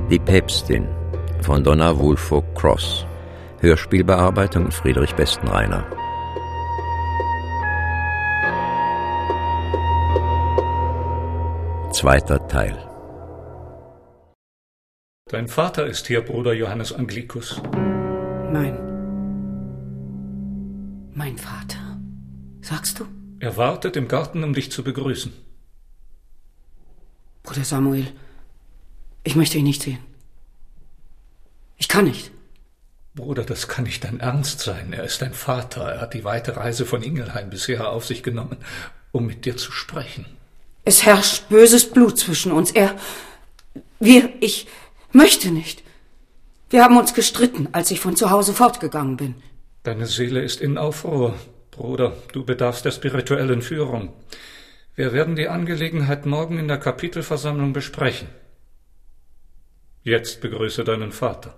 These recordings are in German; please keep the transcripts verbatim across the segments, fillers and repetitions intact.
Die Päpstin von Donna Woolfolk Cross. Hörspielbearbeitung Friedrich Bestenreiner. Zweiter Teil. Dein Vater ist hier, Bruder Johannes Anglikus. Mein... Mein Vater? Sagst du? Er wartet im Garten, um dich zu begrüßen. Bruder Samuel, ich möchte ihn nicht sehen. Ich kann nicht. Bruder, das kann nicht dein Ernst sein. Er ist dein Vater. Er hat die weite Reise von Ingelheim bisher auf sich genommen, um mit dir zu sprechen. Es herrscht böses Blut zwischen uns. Er... Wir... Ich möchte nicht. Wir haben uns gestritten, als ich von zu Hause fortgegangen bin. Deine Seele ist in Aufruhr. Bruder, du bedarfst der spirituellen Führung. Wir werden die Angelegenheit morgen in der Kapitelversammlung besprechen. Jetzt begrüße deinen Vater.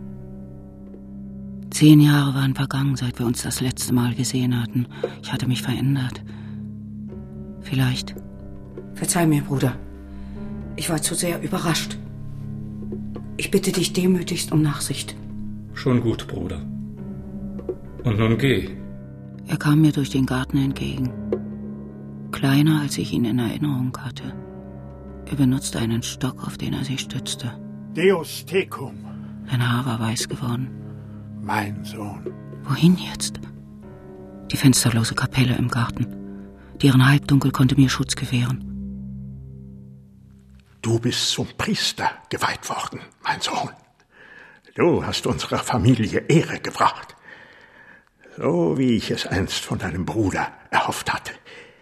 Zehn Jahre waren vergangen, seit wir uns das letzte Mal gesehen hatten. Ich hatte mich verändert. Vielleicht. Verzeih mir, Bruder. Ich war zu sehr überrascht. Ich bitte dich demütigst um Nachsicht. Schon gut, Bruder. Und nun geh. Er kam mir durch den Garten entgegen. Kleiner, als ich ihn in Erinnerung hatte. Er benutzte einen Stock, auf den er sich stützte. Deus tecum. Sein Haar war weiß geworden. Mein Sohn. Wohin jetzt? Die fensterlose Kapelle im Garten. Deren Halbdunkel konnte mir Schutz gewähren. Du bist zum Priester geweiht worden, mein Sohn. Du hast unserer Familie Ehre gebracht. So wie ich es einst von deinem Bruder erhofft hatte.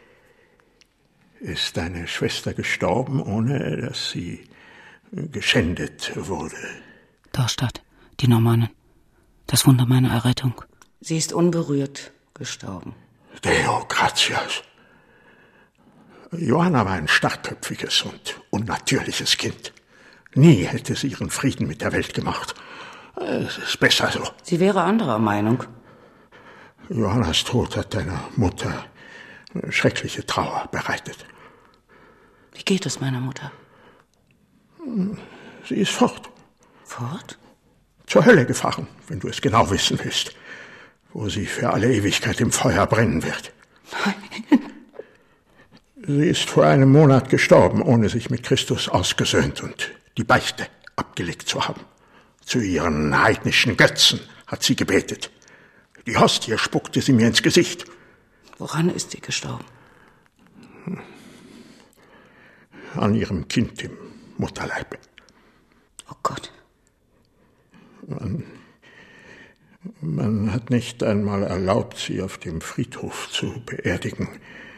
Ist deine Schwester gestorben, ohne dass sie geschändet wurde? Dorstadt, die Normannen. Das Wunder meiner Errettung. Sie ist unberührt gestorben. Deo gratias. Johanna war ein starrköpfiges und unnatürliches Kind. Nie hätte sie ihren Frieden mit der Welt gemacht. Es ist besser so. Sie wäre anderer Meinung. Johannas Tod hat deiner Mutter schreckliche Trauer bereitet. Wie geht es meiner Mutter? Sie ist fort. Fort? Zur Hölle gefahren, wenn du es genau wissen willst. Wo sie für alle Ewigkeit im Feuer brennen wird. Nein. Sie ist vor einem Monat gestorben, ohne sich mit Christus ausgesöhnt und die Beichte abgelegt zu haben. Zu ihren heidnischen Götzen hat sie gebetet. Die Hostie spuckte sie mir ins Gesicht. Woran ist sie gestorben? An ihrem Kind im Mutterleib. Oh Gott. Man, man hat nicht einmal erlaubt, sie auf dem Friedhof zu beerdigen.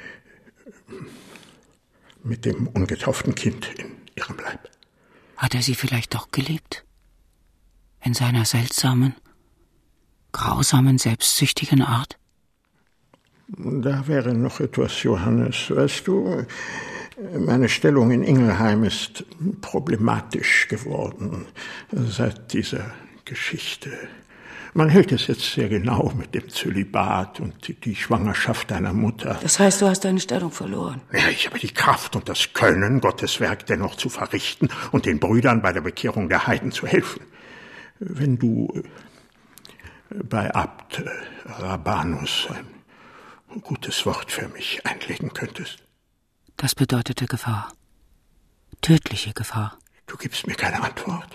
Mit dem ungetauften Kind in ihrem Leib. Hat er sie vielleicht doch geliebt? In seiner seltsamen, grausamen, selbstsüchtigen Art? Da wäre noch etwas, Johannes. Weißt du, meine Stellung in Ingelheim ist problematisch geworden seit dieser Geschichte. Man hält es jetzt sehr genau mit dem Zölibat und die Schwangerschaft deiner Mutter. Das heißt, du hast deine Stellung verloren? Ja, ich habe die Kraft und das Können, Gottes Werk dennoch zu verrichten und den Brüdern bei der Bekehrung der Heiden zu helfen. Wenn du bei Abt Rabanus ein gutes Wort für mich einlegen könntest. Das bedeutete Gefahr. Tödliche Gefahr. Du gibst mir keine Antwort.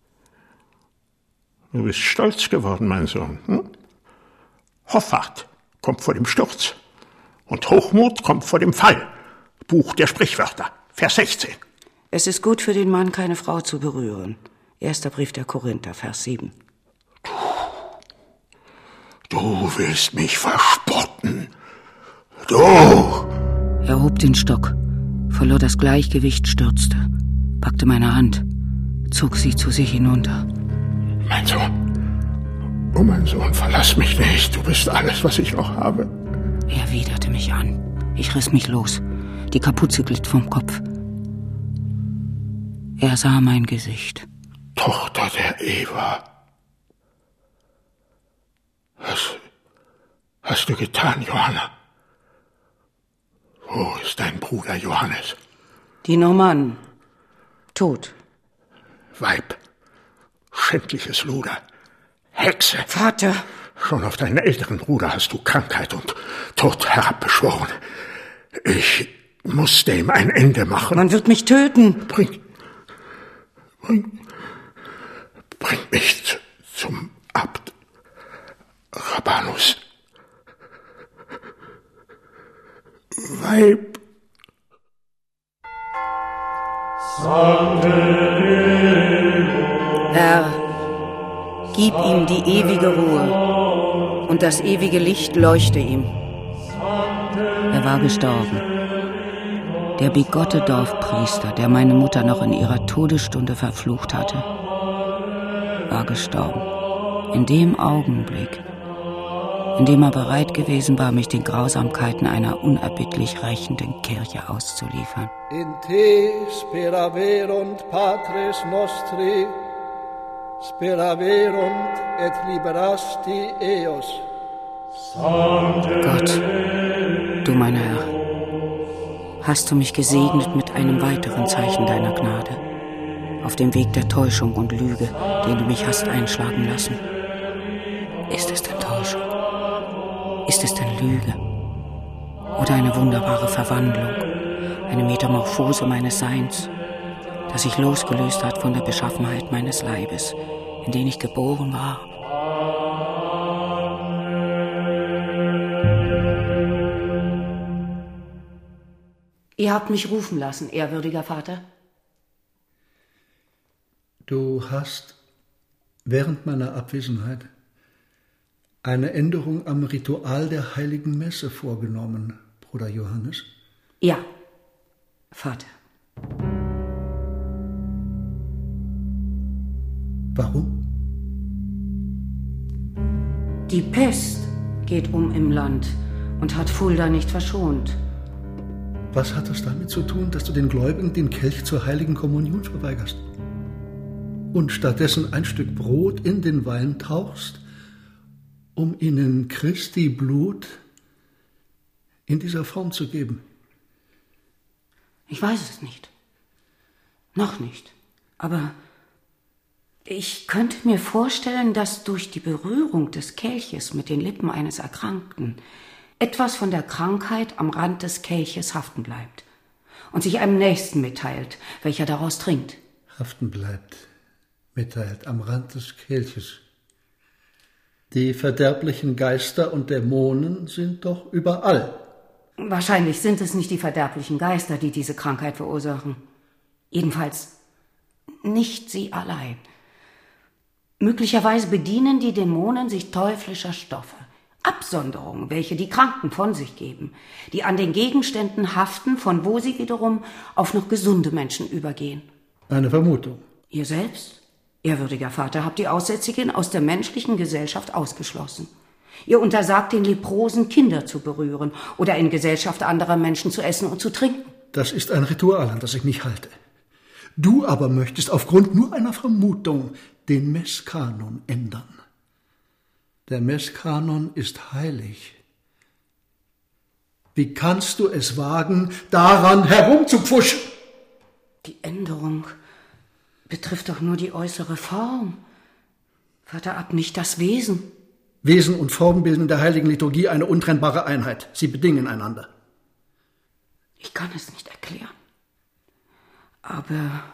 Du bist stolz geworden, mein Sohn. Hm? Hoffart kommt vor dem Sturz und Hochmut kommt vor dem Fall. Buch der Sprichwörter, Vers sechzehn. Es ist gut für den Mann, keine Frau zu berühren. Erster Brief der Korinther, Vers sieben. Du, du willst mich verspotten. Du! Er hob den Stock, verlor das Gleichgewicht, stürzte, packte meine Hand, zog sie zu sich hinunter. Mein Sohn, oh mein Sohn, verlass mich nicht, du bist alles, was ich noch habe. Er widerte mich an. Ich riss mich los. Die Kapuze glitt vom Kopf. Er sah mein Gesicht. Tochter der Eva. Was hast du getan, Johanna? Wo ist dein Bruder Johannes? Die Normannen. Tot. Weib, schändliches Luder, Hexe. Vater! Schon auf deinen älteren Bruder hast du Krankheit und Tod herabbeschworen. Ich muss dem ein Ende machen. Man wird mich töten. Bring, bring, bring mich zu, zum Abt Rabanus. Weib. Herr, gib ihm die ewige Ruhe und das ewige Licht leuchte ihm. Er war gestorben. Der bigotte Dorfpriester, der meine Mutter noch in ihrer Todesstunde verflucht hatte, war gestorben. In dem Augenblick, in dem er bereit gewesen war, mich den Grausamkeiten einer unerbittlich rächenden Kirche auszuliefern. In te speraverunt Patres nostri, speraverunt et liberasti eos. Gott, du mein Herr, hast du mich gesegnet mit einem weiteren Zeichen deiner Gnade, auf dem Weg der Täuschung und Lüge, den du mich hast einschlagen lassen. Ist es denn Täuschung? Ist es denn Lüge? Oder eine wunderbare Verwandlung, eine Metamorphose meines Seins, das sich losgelöst hat von der Beschaffenheit meines Leibes, in den ich geboren war? Ihr habt mich rufen lassen, ehrwürdiger Vater. Du hast während meiner Abwesenheit eine Änderung am Ritual der Heiligen Messe vorgenommen, Bruder Johannes? Ja, Vater. Warum? Die Pest geht um im Land und hat Fulda nicht verschont. Was hat das damit zu tun, dass du den Gläubigen den Kelch zur heiligen Kommunion verweigerst und stattdessen ein Stück Brot in den Wein tauchst, um ihnen Christi Blut in dieser Form zu geben? Ich weiß es nicht. Noch nicht. Aber ich könnte mir vorstellen, dass durch die Berührung des Kelches mit den Lippen eines Erkrankten etwas von der Krankheit am Rand des Kelches haften bleibt und sich einem Nächsten mitteilt, welcher daraus trinkt. Haften bleibt, mitteilt am Rand des Kelches. Die verderblichen Geister und Dämonen sind doch überall. Wahrscheinlich sind es nicht die verderblichen Geister, die diese Krankheit verursachen. Jedenfalls nicht sie allein. Möglicherweise bedienen die Dämonen sich teuflischer Stoffe. Absonderungen, welche die Kranken von sich geben, die an den Gegenständen haften, von wo sie wiederum auf noch gesunde Menschen übergehen. Eine Vermutung. Ihr selbst, ehrwürdiger Vater, habt die Aussätzigen aus der menschlichen Gesellschaft ausgeschlossen. Ihr untersagt den Leprosen, Kinder zu berühren oder in Gesellschaft anderer Menschen zu essen und zu trinken. Das ist ein Ritual, an das ich mich halte. Du aber möchtest aufgrund nur einer Vermutung den Messkanon ändern. Der Messkanon ist heilig. Wie kannst du es wagen, daran herumzupfuschen? Die Änderung betrifft doch nur die äußere Form. Vater Abt, nicht das Wesen. Wesen und Form bilden in der heiligen Liturgie eine untrennbare Einheit. Sie bedingen einander. Ich kann es nicht erklären. Aber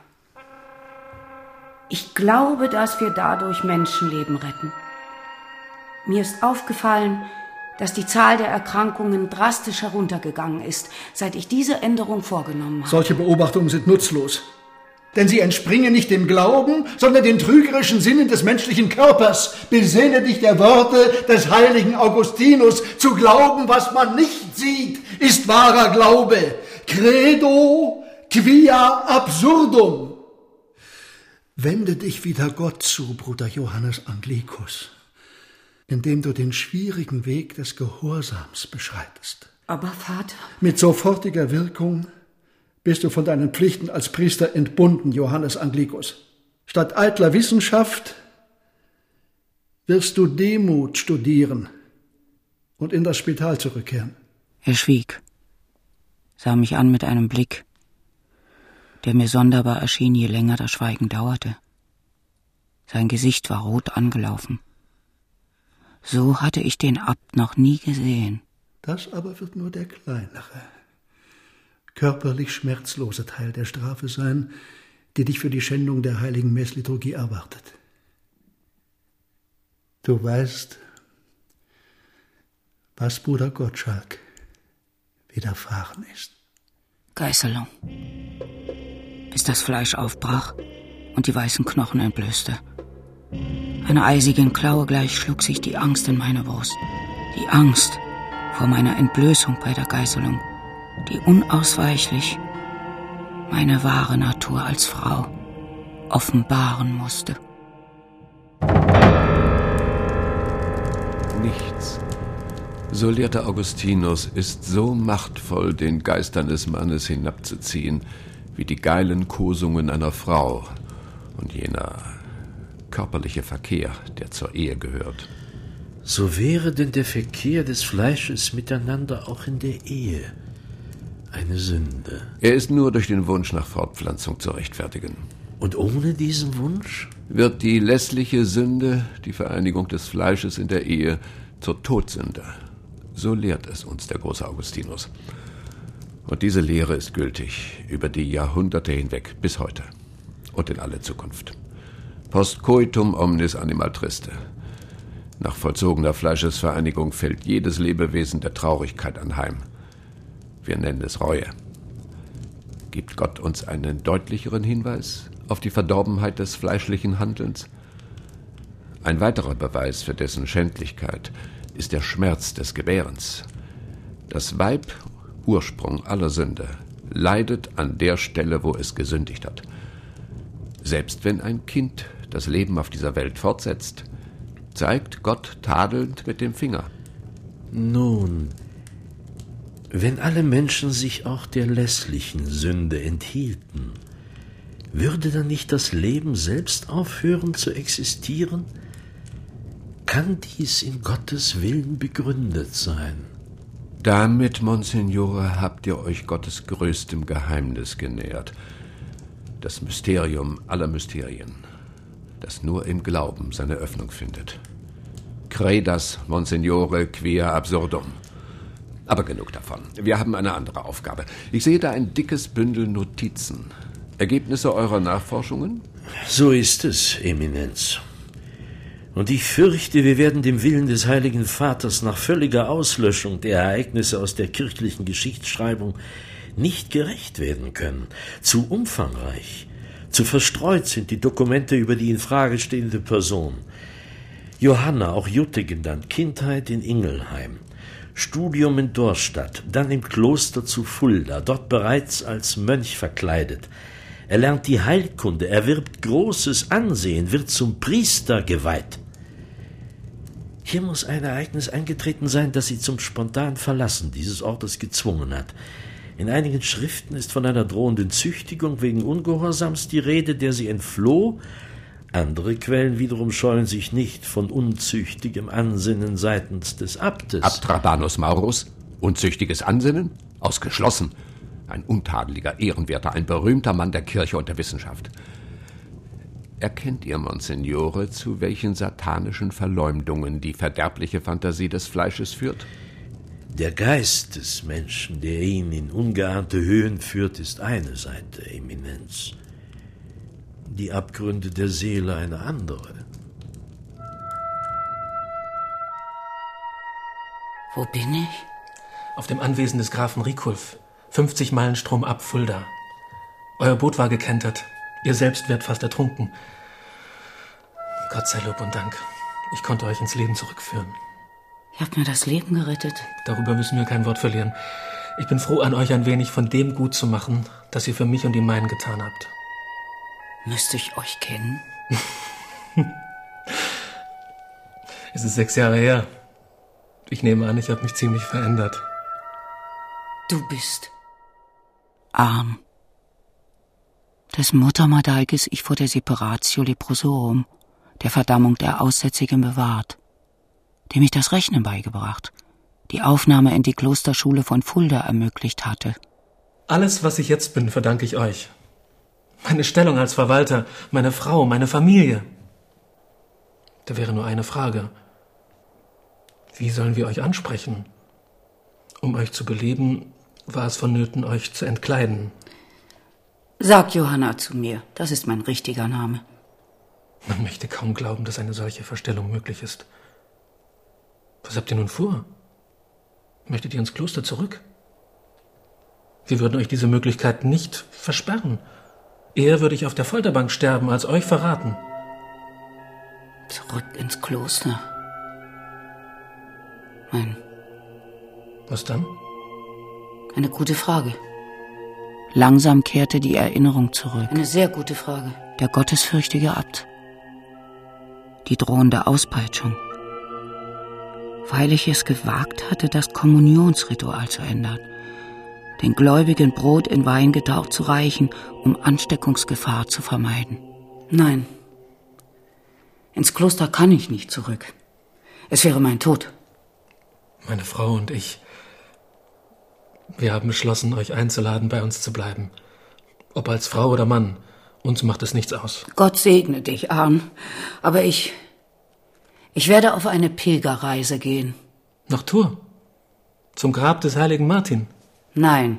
ich glaube, dass wir dadurch Menschenleben retten. Mir ist aufgefallen, dass die Zahl der Erkrankungen drastisch heruntergegangen ist, seit ich diese Änderung vorgenommen habe. Solche Beobachtungen sind nutzlos. Denn sie entspringen nicht dem Glauben, sondern den trügerischen Sinnen des menschlichen Körpers. Besinne dich der Worte des heiligen Augustinus. Zu glauben, was man nicht sieht, ist wahrer Glaube. Credo quia absurdum. Wende dich wieder Gott zu, Bruder Johannes Anglicus, indem du den schwierigen Weg des Gehorsams beschreitest. Aber Vater... Mit sofortiger Wirkung bist du von deinen Pflichten als Priester entbunden, Johannes Anglicus. Statt eitler Wissenschaft wirst du Demut studieren und in das Spital zurückkehren. Er schwieg, sah mich an mit einem Blick, der mir sonderbar erschien, je länger das Schweigen dauerte. Sein Gesicht war rot angelaufen. So hatte ich den Abt noch nie gesehen. Das aber wird nur der kleinere, körperlich schmerzlose Teil der Strafe sein, die dich für die Schändung der heiligen Messliturgie erwartet. Du weißt, was Bruder Gottschalk widerfahren ist. Geißelung. Bis das Fleisch aufbrach und die weißen Knochen entblößte. Einer eisigen Klaue gleich schlug sich die Angst in meine Brust. Die Angst vor meiner Entblößung bei der Geißelung, die unausweichlich meine wahre Natur als Frau offenbaren musste. Nichts, so lehrte Augustinus, ist so machtvoll, den Geist eines Mannes hinabzuziehen, wie die geilen Kosungen einer Frau und jener körperliche Verkehr, der zur Ehe gehört. So wäre denn der Verkehr des Fleisches miteinander auch in der Ehe eine Sünde. Er ist nur durch den Wunsch nach Fortpflanzung zu rechtfertigen. Und ohne diesen Wunsch? Wird die lässliche Sünde, die Vereinigung des Fleisches in der Ehe, zur Todsünde. So lehrt es uns der große Augustinus. Und diese Lehre ist gültig über die Jahrhunderte hinweg bis heute und in alle Zukunft. Post coitum omnis animal triste. Nach vollzogener Fleischesvereinigung fällt jedes Lebewesen der Traurigkeit anheim. Wir nennen es Reue. Gibt Gott uns einen deutlicheren Hinweis auf die Verdorbenheit des fleischlichen Handelns? Ein weiterer Beweis für dessen Schändlichkeit ist der Schmerz des Gebärens. Das Weib, Ursprung aller Sünde, leidet an der Stelle, wo es gesündigt hat. Selbst wenn ein Kind das Leben auf dieser Welt fortsetzt, zeigt Gott tadelnd mit dem Finger. Nun, wenn alle Menschen sich auch der lässlichen Sünde enthielten, würde dann nicht das Leben selbst aufhören zu existieren? Kann dies in Gottes Willen begründet sein? Damit, Monsignore, habt ihr euch Gottes größtem Geheimnis genähert. Das Mysterium aller Mysterien, das nur im Glauben seine Öffnung findet. Credas, Monsignore, quia absurdum. Aber genug davon. Wir haben eine andere Aufgabe. Ich sehe da ein dickes Bündel Notizen. Ergebnisse eurer Nachforschungen? So ist es, Eminenz. Und ich fürchte, wir werden dem Willen des Heiligen Vaters nach völliger Auslöschung der Ereignisse aus der kirchlichen Geschichtsschreibung nicht gerecht werden können. Zu umfangreich, zu verstreut sind die Dokumente über die in Frage stehende Person. Johanna, auch Jutte genannt, Kindheit in Ingelheim, Studium in Dorstadt, dann im Kloster zu Fulda, dort bereits als Mönch verkleidet. Er lernt die Heilkunde, erwirbt großes Ansehen, wird zum Priester geweiht. Hier muss ein Ereignis eingetreten sein, das sie zum spontanen Verlassen dieses Ortes gezwungen hat. In einigen Schriften ist von einer drohenden Züchtigung wegen Ungehorsams die Rede, der sie entfloh. Andere Quellen wiederum scheuen sich nicht von unzüchtigem Ansinnen seitens des Abtes. Abt Rabanus Maurus? Unzüchtiges Ansinnen? Ausgeschlossen. Ein untadeliger, ehrenwerter, ein berühmter Mann der Kirche und der Wissenschaft. Erkennt ihr, Monsignore, zu welchen satanischen Verleumdungen die verderbliche Fantasie des Fleisches führt? Der Geist des Menschen, der ihn in ungeahnte Höhen führt, ist eine Seite, Eminenz. Die Abgründe der Seele eine andere. Wo bin ich? Auf dem Anwesen des Grafen Riculf. fünfzig Meilen Strom ab Fulda. Euer Boot war gekentert. Ihr selbst werdet fast ertrunken. Gott sei Lob und Dank. Ich konnte euch ins Leben zurückführen. Ihr habt mir das Leben gerettet. Darüber müssen wir kein Wort verlieren. Ich bin froh, an euch ein wenig von dem gut zu machen, das ihr für mich und die meinen getan habt. Müsste ich euch kennen? Es ist sechs Jahre her. Ich nehme an, ich habe mich ziemlich verändert. Du bist arm. Des Muttermadaikes ich vor der Separatio Leprosorum, der Verdammung der Aussätzigen bewahrt, dem ich das Rechnen beigebracht, die Aufnahme in die Klosterschule von Fulda ermöglicht hatte. Alles, was ich jetzt bin, verdanke ich euch. Meine Stellung als Verwalter, meine Frau, meine Familie. Da wäre nur eine Frage. Wie sollen wir euch ansprechen? Um euch zu beleben, war es vonnöten, euch zu entkleiden. Sag Johanna zu mir, das ist mein richtiger Name. Man möchte kaum glauben, dass eine solche Verstellung möglich ist. Was habt ihr nun vor? Möchtet ihr ins Kloster zurück? Wir würden euch diese Möglichkeit nicht versperren. Eher würde ich auf der Folterbank sterben, als euch verraten. Zurück ins Kloster? Nein. Was dann? Eine gute Frage. Langsam kehrte die Erinnerung zurück. Eine sehr gute Frage. Der gottesfürchtige Abt. Die drohende Auspeitschung. Weil ich es gewagt hatte, das Kommunionsritual zu ändern. Den Gläubigen Brot in Wein getaucht zu reichen, um Ansteckungsgefahr zu vermeiden. Nein. Ins Kloster kann ich nicht zurück. Es wäre mein Tod. Meine Frau und ich, wir haben beschlossen, euch einzuladen, bei uns zu bleiben. Ob als Frau oder Mann, uns macht es nichts aus. Gott segne dich, Arn. Aber ich... Ich werde auf eine Pilgerreise gehen. Nach Tours? Zum Grab des heiligen Martin? Nein.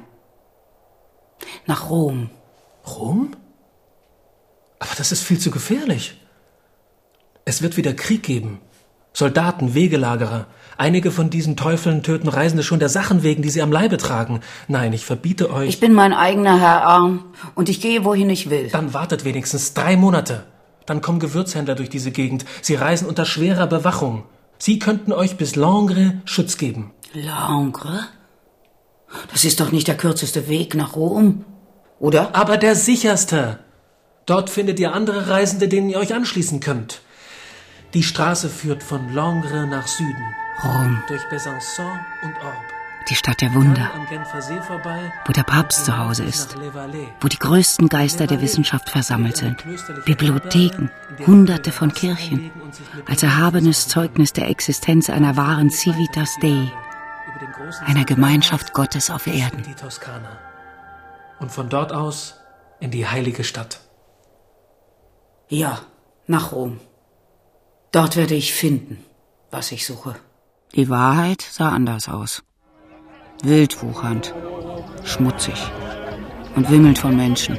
Nach Rom. Rom? Aber das ist viel zu gefährlich. Es wird wieder Krieg geben. Soldaten, Wegelagerer. Einige von diesen Teufeln töten Reisende schon der Sachen wegen, die sie am Leibe tragen. Nein, ich verbiete euch... Ich bin mein eigener Herr, Arn, und ich gehe, wohin ich will. Dann wartet wenigstens drei Monate. Dann kommen Gewürzhändler durch diese Gegend. Sie reisen unter schwerer Bewachung. Sie könnten euch bis Langres Schutz geben. Langres? Das ist doch nicht der kürzeste Weg nach Rom, oder? Aber der sicherste. Dort findet ihr andere Reisende, denen ihr euch anschließen könnt. Die Straße führt von Langres nach Süden. Rom. Durch Besançon und Orbe. Die Stadt der Wunder, Am Genfer See vorbei, wo der Papst zu Hause ist, wo die größten Geister der Wissenschaft versammelt sind, Bibliotheken, Hunderte von Kirchen, als erhabenes Zeugnis der Existenz einer wahren Civitas Dei, einer Gemeinschaft Gottes auf Erden. Die Toskana. Und von dort aus in die heilige Stadt. Ja, nach Rom. Dort werde ich finden, was ich suche. Die Wahrheit sah anders aus. Wildwuchernd, schmutzig und wimmelnd von Menschen.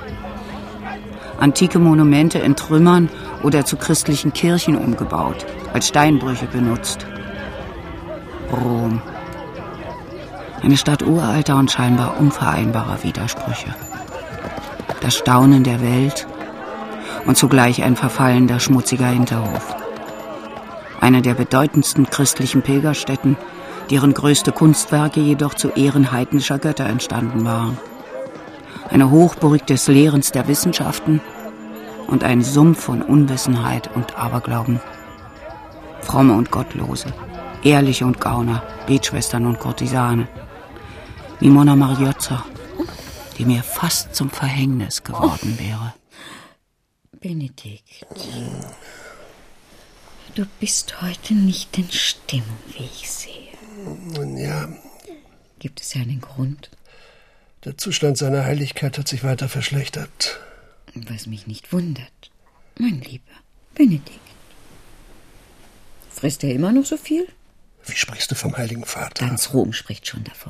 Antike Monumente in Trümmern oder zu christlichen Kirchen umgebaut, als Steinbrüche benutzt. Rom. Eine Stadt uralter und scheinbar unvereinbarer Widersprüche. Das Staunen der Welt und zugleich ein verfallender, schmutziger Hinterhof. Eine der bedeutendsten christlichen Pilgerstätten, deren größte Kunstwerke jedoch zu Ehren heidnischer Götter entstanden waren. Eine Hochburg des Lehrens der Wissenschaften und ein Sumpf von Unwissenheit und Aberglauben. Fromme und Gottlose, Ehrliche und Gauner, Betschwestern und Kurtisane. Wie Monna Mariozza, die mir fast zum Verhängnis geworden wäre. Benedikt, du bist heute nicht in Stimmung, wie ich sehe. Ja. Gibt es ja einen Grund? Der Zustand seiner Heiligkeit hat sich weiter verschlechtert. Was mich nicht wundert, mein lieber Benedikt. Frisst er immer noch so viel? Wie sprichst du vom Heiligen Vater? Ganz Rom spricht schon davon.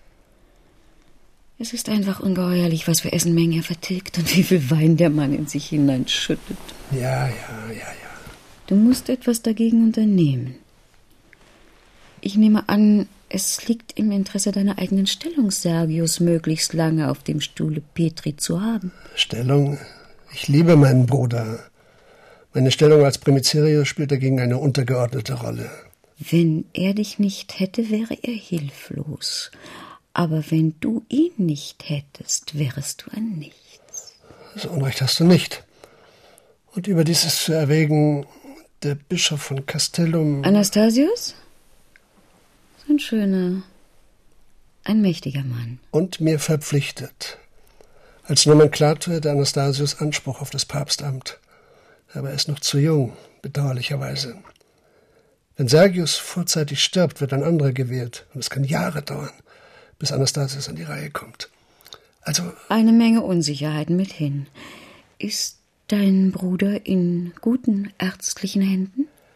Es ist einfach ungeheuerlich, was für Essenmengen er vertilgt und wie viel Wein der Mann in sich hineinschüttet. Ja, ja, ja, ja. Du musst etwas dagegen unternehmen. Ich nehme an, es liegt im Interesse deiner eigenen Stellung, Sergius möglichst lange auf dem Stuhle Petri zu haben. Stellung? Ich liebe meinen Bruder. Meine Stellung als Primicerius spielt dagegen eine untergeordnete Rolle. Wenn er dich nicht hätte, wäre er hilflos. Aber wenn du ihn nicht hättest, wärest du ein Nichts. So Unrecht hast du nicht. Und überdies ist zu erwägen, der Bischof von Castellum... Anastasius? So ein schöner, ein mächtiger Mann. Und mir verpflichtet. Als Nomenklator hätte Anastasius Anspruch auf das Papstamt. Aber er ist noch zu jung, bedauerlicherweise. Wenn Sergius vorzeitig stirbt, wird ein anderer gewählt. Und es kann Jahre dauern, bis Anastasius an die Reihe kommt. Also... Eine Menge Unsicherheiten mithin. Ist dein Bruder in guten ärztlichen Händen?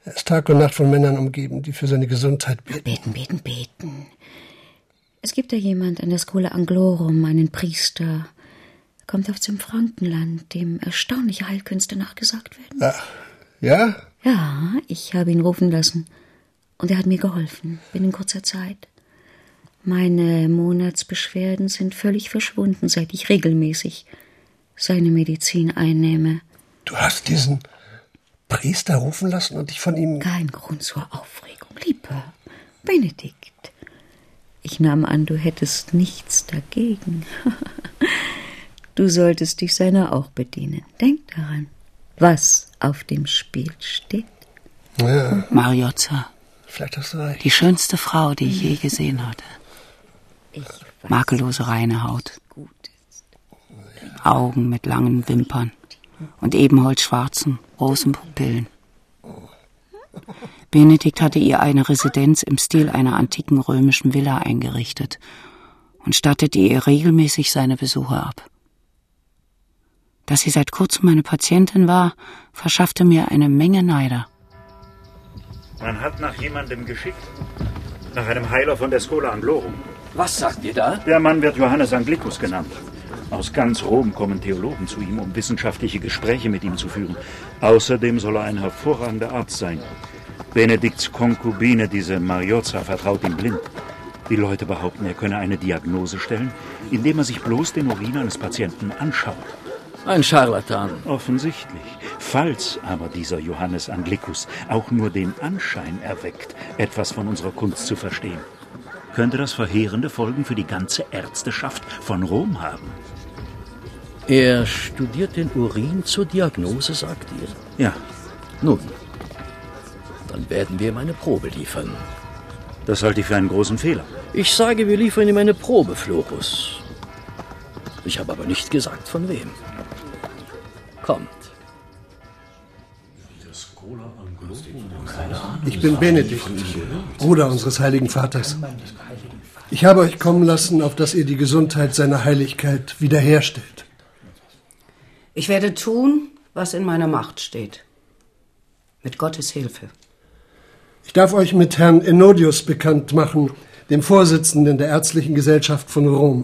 Er ist Tag und Nacht von Männern umgeben, die für seine Gesundheit beten. Beten, beten, beten. Es gibt da jemand an der Schola Anglorum, einen Priester. Er kommt aus dem Frankenland, dem erstaunliche Heilkünste nachgesagt werden. Ach, ja? Ja, ich habe ihn rufen lassen. Und er hat mir geholfen, binnen kurzer Zeit. Meine Monatsbeschwerden sind völlig verschwunden, seit ich regelmäßig seine Medizin einnehme. Du hast diesen Priester rufen lassen und dich von ihm... Kein Grund zur Aufregung, lieber Benedikt. Ich nahm an, du hättest nichts dagegen. Du solltest dich seiner auch bedienen. Denk daran, was auf dem Spiel steht. Ja. Mariozza. Vielleicht hast du recht. Die schönste Frau, die ich je gesehen hatte. Makellose reine Haut. Augen mit langen Wimpern und ebenholzschwarzen, großen Pupillen. Benedikt hatte ihr eine Residenz im Stil einer antiken römischen Villa eingerichtet und stattete ihr regelmäßig seine Besuche ab. Dass sie seit kurzem meine Patientin war, verschaffte mir eine Menge Neider. Man hat nach jemandem geschickt. Nach einem Heiler von der Schola Anglorum. Was sagt ihr da? Der Mann wird Johannes Anglicus genannt. Aus ganz Rom kommen Theologen zu ihm, um wissenschaftliche Gespräche mit ihm zu führen. Außerdem soll er ein hervorragender Arzt sein. Benedikts Konkubine, diese Mariozza, vertraut ihm blind. Die Leute behaupten, er könne eine Diagnose stellen, indem er sich bloß den Urin eines Patienten anschaut. Ein Scharlatan. Offensichtlich. Falls aber dieser Johannes Anglicus auch nur den Anschein erweckt, etwas von unserer Kunst zu verstehen, könnte das verheerende Folgen für die ganze Ärzteschaft von Rom haben. Er studiert den Urin zur Diagnose, sagt ihr? Ja. Nun, dann werden wir ihm eine Probe liefern. Das halte ich für einen großen Fehler. Ich sage, wir liefern ihm eine Probe, Florus. Ich habe aber nicht gesagt, von wem. Kommt. Ich bin Benedikt, Bruder unseres heiligen Vaters. Ich habe euch kommen lassen, auf dass ihr die Gesundheit seiner Heiligkeit wiederherstellt. Ich werde tun, was in meiner Macht steht. Mit Gottes Hilfe. Ich darf euch mit Herrn Enodius bekannt machen, dem Vorsitzenden der Ärztlichen Gesellschaft von Rom.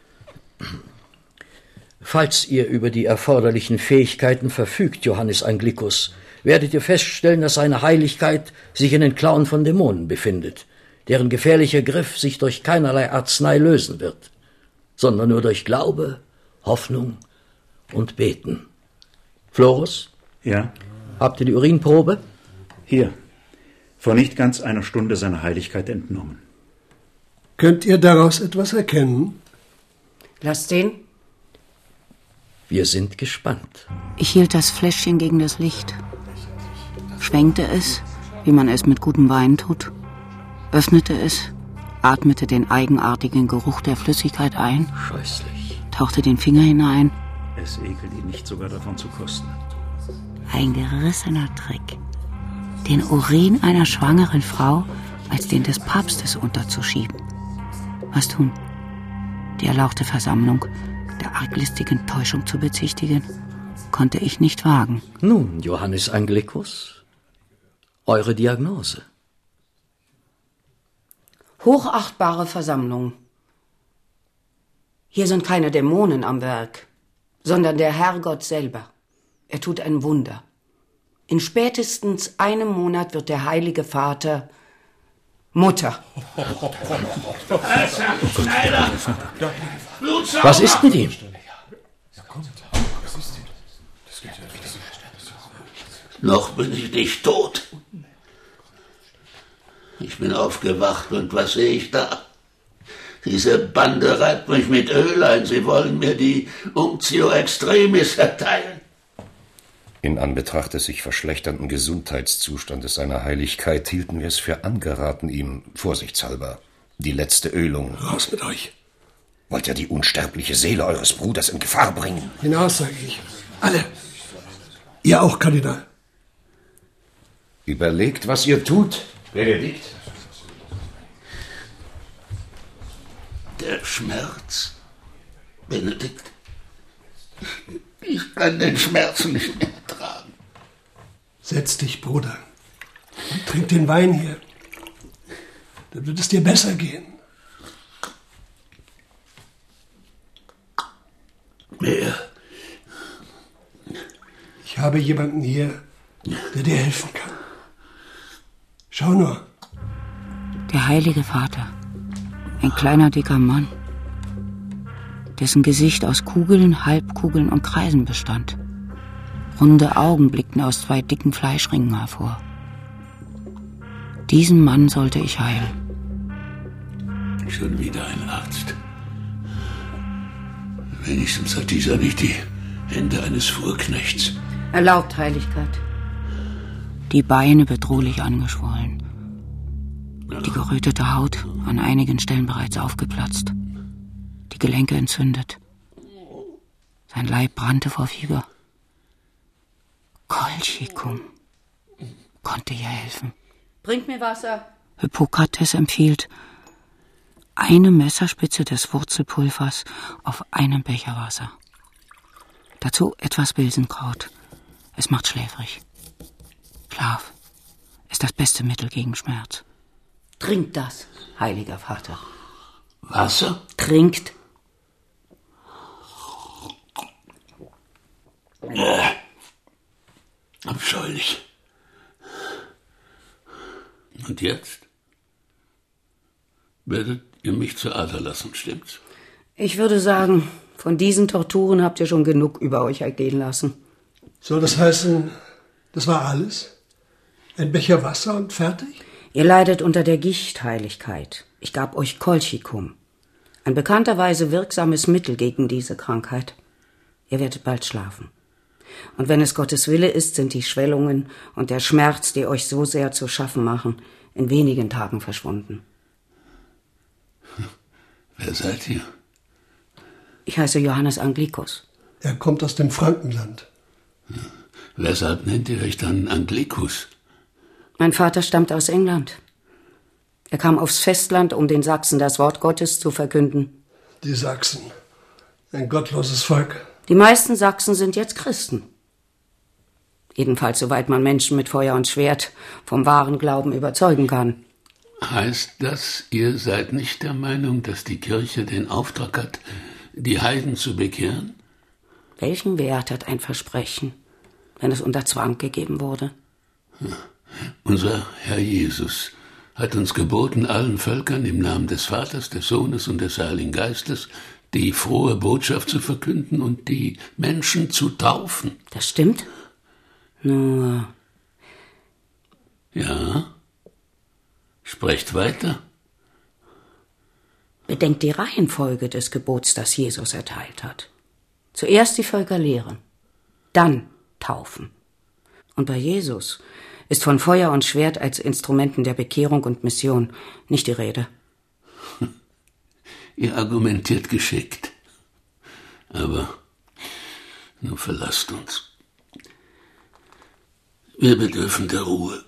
Falls ihr über die erforderlichen Fähigkeiten verfügt, Johannes Anglicus, werdet ihr feststellen, dass seine Heiligkeit sich in den Klauen von Dämonen befindet, deren gefährlicher Griff sich durch keinerlei Arznei lösen wird, sondern nur durch Glaube, Hoffnung und Beten. Florus? Ja? Habt ihr die Urinprobe? Hier. Vor nicht ganz einer Stunde seiner Heiligkeit entnommen. Könnt ihr daraus etwas erkennen? Lasst sehen. Wir sind gespannt. Ich hielt das Fläschchen gegen das Licht, schwenkte es, wie man es mit gutem Wein tut, öffnete es, atmete den eigenartigen Geruch der Flüssigkeit ein, scheußlich, tauchte den Finger hinein. Es ekelt ihn nicht, sogar davon zu kosten. Ein gerissener Trick, den Urin einer schwangeren Frau als den des Papstes unterzuschieben. Was tun? Die erlauchte Versammlung der arglistigen Täuschung zu bezichtigen, konnte ich nicht wagen. Nun, Johannes Anglicus, eure Diagnose. Hochachtbare Versammlung. Hier sind keine Dämonen am Werk, sondern der Herrgott selber. Er tut ein Wunder. In spätestens einem Monat wird der Heilige Vater Mutter. Was ist mit ihm? Noch bin ich nicht tot. Ich bin aufgewacht und was sehe ich da? Diese Bande reibt mich mit Öl ein. Sie wollen mir die Unctio Extremis erteilen. In Anbetracht des sich verschlechternden Gesundheitszustandes seiner Heiligkeit hielten wir es für angeraten, ihm, vorsichtshalber, die letzte Ölung... Raus mit euch! Wollt ihr die unsterbliche Seele eures Bruders in Gefahr bringen? Hinaus, sage ich. Alle. Ihr auch, Kardinal. Überlegt, was ihr tut, Benedikt. Der Schmerz, Benedikt. Ich kann den Schmerz nicht mehr tragen. Setz dich, Bruder. Und trink den Wein hier. Dann wird es dir besser gehen. Mehr. Ich habe jemanden hier, der dir helfen kann. Schau nur. Der Heilige Vater. Ein kleiner, dicker Mann, dessen Gesicht aus Kugeln, Halbkugeln und Kreisen bestand. Runde Augen blickten aus zwei dicken Fleischringen hervor. Diesen Mann sollte ich heilen. Schon wieder ein Arzt. Wenigstens hat dieser nicht die Hände eines Fuhrknechts. Erlaubt, Heiligkeit. Die Beine bedrohlich angeschwollen. Die gerötete Haut an einigen Stellen bereits aufgeplatzt. Die Gelenke entzündet. Sein Leib brannte vor Fieber. Kolchicum konnte ihr helfen. Bringt mir Wasser. Hippokrates empfiehlt, eine Messerspitze des Wurzelpulvers auf einen Becher Wasser. Dazu etwas Bilsenkraut. Es macht schläfrig. Schlaf ist das beste Mittel gegen Schmerz. Trinkt das, heiliger Vater. Wasser? Trinkt. Äh, abscheulich. Und jetzt? Werdet ihr mich zur Ader lassen, stimmt's? Ich würde sagen, von diesen Torturen habt ihr schon genug über euch ergehen lassen. Soll das heißen, das war alles? Ein Becher Wasser und fertig? Ihr leidet unter der Gichtheiligkeit. Ich gab euch Kolchicum. Ein bekannterweise wirksames Mittel gegen diese Krankheit. Ihr werdet bald schlafen. Und wenn es Gottes Wille ist, sind die Schwellungen und der Schmerz, die euch so sehr zu schaffen machen, in wenigen Tagen verschwunden. Wer seid ihr? Ich heiße Johannes Anglikus. Er kommt aus dem Frankenland. Weshalb nennt ihr euch dann Anglikus? Mein Vater stammt aus England. Er kam aufs Festland, um den Sachsen das Wort Gottes zu verkünden. Die Sachsen. Ein gottloses Volk. Die meisten Sachsen sind jetzt Christen. Jedenfalls, soweit man Menschen mit Feuer und Schwert vom wahren Glauben überzeugen kann. Heißt das, ihr seid nicht der Meinung, dass die Kirche den Auftrag hat, die Heiden zu bekehren? Welchen Wert hat ein Versprechen, wenn es unter Zwang gegeben wurde? Unser Herr Jesus hat uns geboten, allen Völkern im Namen des Vaters, des Sohnes und des Heiligen Geistes die frohe Botschaft zu verkünden und die Menschen zu taufen. Das stimmt. Nur... Ja? Sprecht weiter. Bedenkt die Reihenfolge des Gebots, das Jesus erteilt hat. Zuerst die Völker lehren, dann taufen. Und bei Jesus ist von Feuer und Schwert als Instrumenten der Bekehrung und Mission nicht die Rede. Ihr argumentiert geschickt. Aber nun verlasst uns. Wir bedürfen der Ruhe.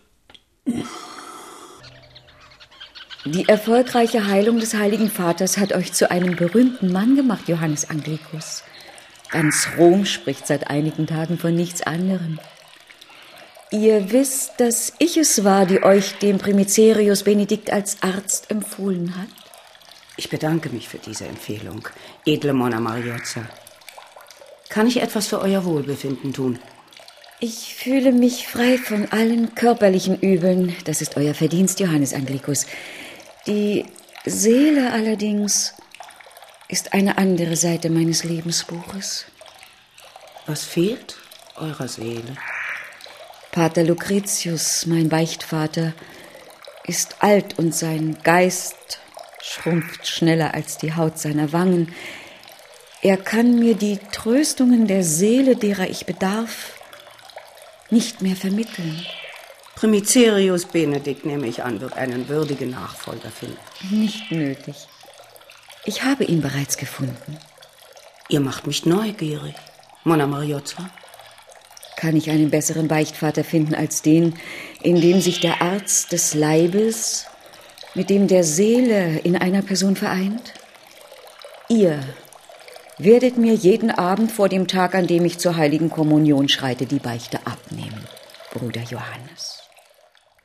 Die erfolgreiche Heilung des Heiligen Vaters hat euch zu einem berühmten Mann gemacht, Johannes Anglikus. Ganz Rom spricht seit einigen Tagen von nichts anderem. Ihr wisst, dass ich es war, die euch dem Primicerius Benedikt als Arzt empfohlen hat? Ich bedanke mich für diese Empfehlung, edle Monna Mariozza. Kann ich etwas für euer Wohlbefinden tun? Ich fühle mich frei von allen körperlichen Übeln. Das ist euer Verdienst, Johannes Anglikus. Die Seele allerdings ist eine andere Seite meines Lebensbuches. Was fehlt eurer Seele? Pater Lucretius, mein Beichtvater, ist alt und sein Geist schrumpft schneller als die Haut seiner Wangen. Er kann mir die Tröstungen der Seele, derer ich bedarf, nicht mehr vermitteln. Primicerius Benedikt, nehme ich an, wird einen würdigen Nachfolger finden. Nicht nötig. Ich habe ihn bereits gefunden. Ihr macht mich neugierig, Monna Mariozza. Kann ich einen besseren Beichtvater finden als den, in dem sich der Arzt des Leibes mit dem der Seele in einer Person vereint? Ihr werdet mir jeden Abend vor dem Tag, an dem ich zur Heiligen Kommunion schreite, die Beichte abnehmen, Bruder Johannes.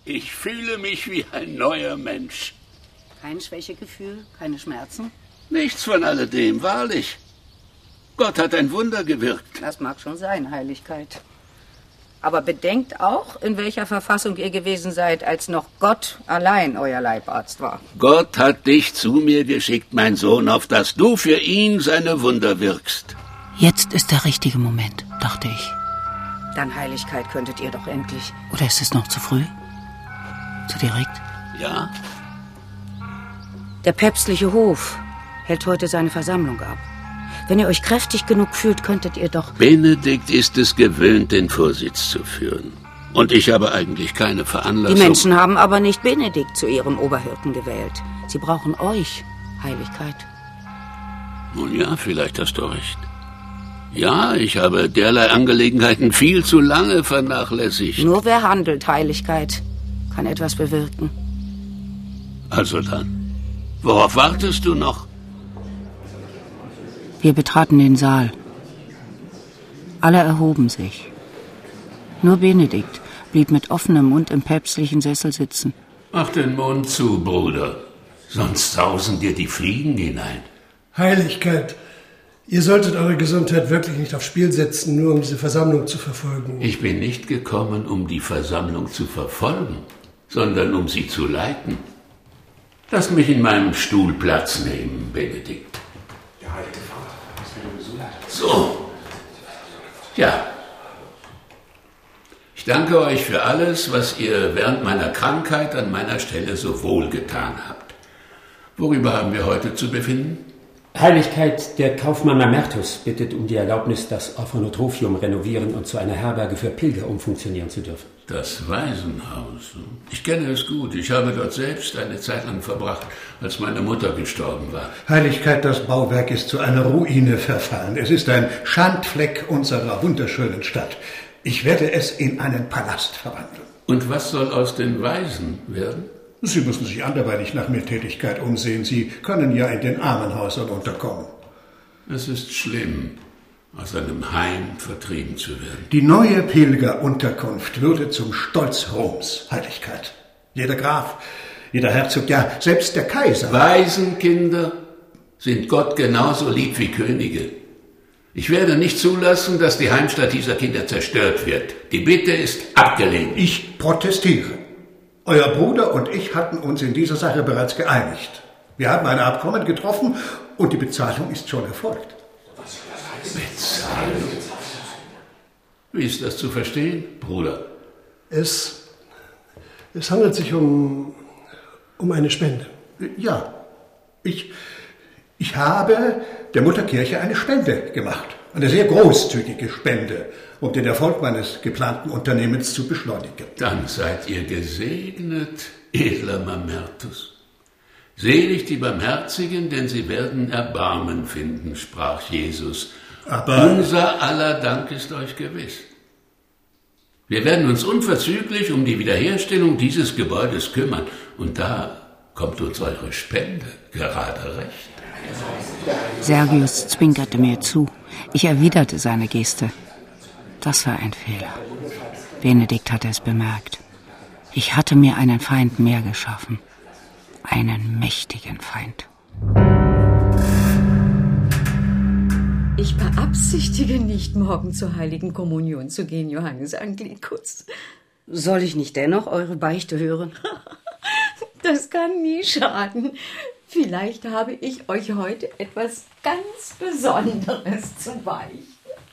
Ich fühle mich wie ein neuer Mensch. Kein Schwächegefühl, keine Schmerzen? Nichts von alledem, wahrlich. Gott hat ein Wunder gewirkt. Das mag schon sein, Heiligkeit. Aber bedenkt auch, in welcher Verfassung ihr gewesen seid, als noch Gott allein euer Leibarzt war. Gott hat dich zu mir geschickt, mein Sohn, auf dass du für ihn seine Wunder wirkst. Jetzt ist der richtige Moment, dachte ich. Dann Heiligkeit könntet ihr doch endlich. Oder ist es noch zu früh? Zu direkt? Ja? Der päpstliche Hof hält heute seine Versammlung ab. Wenn ihr euch kräftig genug fühlt, könntet ihr doch... Benedikt ist es gewöhnt, den Vorsitz zu führen. Und ich habe eigentlich keine Veranlassung... Die Menschen haben aber nicht Benedikt zu ihrem Oberhirten gewählt. Sie brauchen euch, Heiligkeit. Nun ja, vielleicht hast du recht. Ja, ich habe derlei Angelegenheiten viel zu lange vernachlässigt. Nur wer handelt, Heiligkeit, kann etwas bewirken. Also dann, worauf wartest du noch? Wir betraten den Saal. Alle erhoben sich. Nur Benedikt blieb mit offenem Mund im päpstlichen Sessel sitzen. Mach den Mund zu, Bruder, sonst sausen dir die Fliegen hinein. Heiligkeit, ihr solltet eure Gesundheit wirklich nicht aufs Spiel setzen, nur um diese Versammlung zu verfolgen. Ich bin nicht gekommen, um die Versammlung zu verfolgen, sondern um sie zu leiten. Lass mich in meinem Stuhl Platz nehmen, Benedikt. Der heilige Vater, das wäre so leid. So. Ja. Ich danke euch für alles, was ihr während meiner Krankheit an meiner Stelle so wohlgetan habt. Worüber haben wir heute zu befinden? Heiligkeit, der Kaufmann Mamertus bittet um die Erlaubnis, das Orphanotrophium renovieren und zu einer Herberge für Pilger umfunktionieren zu dürfen. Das Waisenhaus. Ich kenne es gut. Ich habe dort selbst eine Zeit lang verbracht, als meine Mutter gestorben war. Heiligkeit, das Bauwerk ist zu einer Ruine verfallen. Es ist ein Schandfleck unserer wunderschönen Stadt. Ich werde es in einen Palast verwandeln. Und was soll aus den Waisen werden? Sie müssen sich anderweitig nach Mildtätigkeit umsehen. Sie können ja in den Armenhäusern unterkommen. Es ist schlimm, aus einem Heim vertrieben zu werden. Die neue Pilgerunterkunft würde zum Stolz Roms, Heiligkeit. Jeder Graf, jeder Herzog, ja, selbst der Kaiser. Waisenkinder sind Gott genauso lieb wie Könige. Ich werde nicht zulassen, dass die Heimstatt dieser Kinder zerstört wird. Die Bitte ist abgelehnt. Ich protestiere. Euer Bruder und ich hatten uns in dieser Sache bereits geeinigt. Wir haben ein Abkommen getroffen und die Bezahlung ist schon erfolgt. Bezahlung? Wie ist das zu verstehen, Bruder? Es, es handelt sich um, um eine Spende. Ja, ich, ich habe der Mutterkirche eine Spende gemacht. Eine sehr großzügige Spende, um den Erfolg meines geplanten Unternehmens zu beschleunigen. Dann seid ihr gesegnet, edler Mamertus. Selig die Barmherzigen, denn sie werden Erbarmen finden, sprach Jesus. Aber unser aller Dank ist euch gewiss. Wir werden uns unverzüglich um die Wiederherstellung dieses Gebäudes kümmern. Und da kommt uns eure Spende gerade recht. Sergius zwinkerte mir zu. Ich erwiderte seine Geste. Das war ein Fehler. Benedikt hatte es bemerkt. Ich hatte mir einen Feind mehr geschaffen. Einen mächtigen Feind. Ich beabsichtige nicht, morgen zur Heiligen Kommunion zu gehen, Johannes Anglikus. Soll ich nicht dennoch eure Beichte hören? Das kann nie schaden. Vielleicht habe ich euch heute etwas ganz Besonderes zu beichten.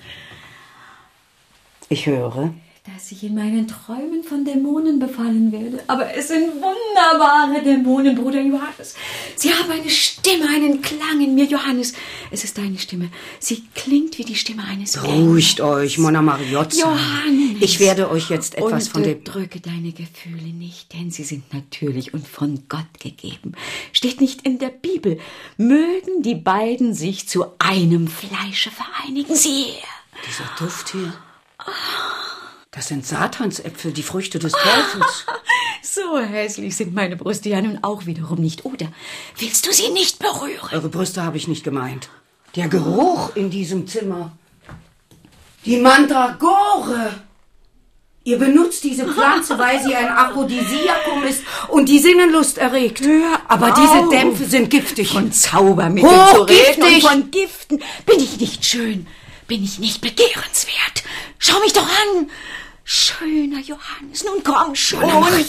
Ich höre. Dass ich in meinen Träumen von Dämonen befallen werde. Aber es sind wunderbare Dämonen, Bruder Johannes. Sie haben eine Stimme, einen Klang in mir, Johannes. Es ist deine Stimme. Sie klingt wie die Stimme eines Beruhigt euch, Monna Mariozza. Johannes. Ich werde euch jetzt etwas von dem... Unterdrücke deine Gefühle nicht, denn sie sind natürlich und von Gott gegeben. Steht nicht in der Bibel. Mögen die beiden sich zu einem Fleische vereinigen. Siehe. Dieser Duft hier. Das sind Satansäpfel, die Früchte des Teufels. So hässlich sind meine Brüste ja nun auch wiederum nicht, oder? Willst du sie nicht berühren? Eure Brüste habe ich nicht gemeint. Der Geruch in diesem Zimmer. Die Mandragore. Ihr benutzt diese Pflanze, weil sie ein Aphrodisiakum ist und die Sinnenlust erregt. Hör Aber auf. diese Dämpfe sind giftig. Von Zaubermitteln zu reden und Hochgiftig! von Giften. Bin ich nicht schön? Bin ich nicht begehrenswert? Schau mich doch an. Schöner Johannes, nun komm schon.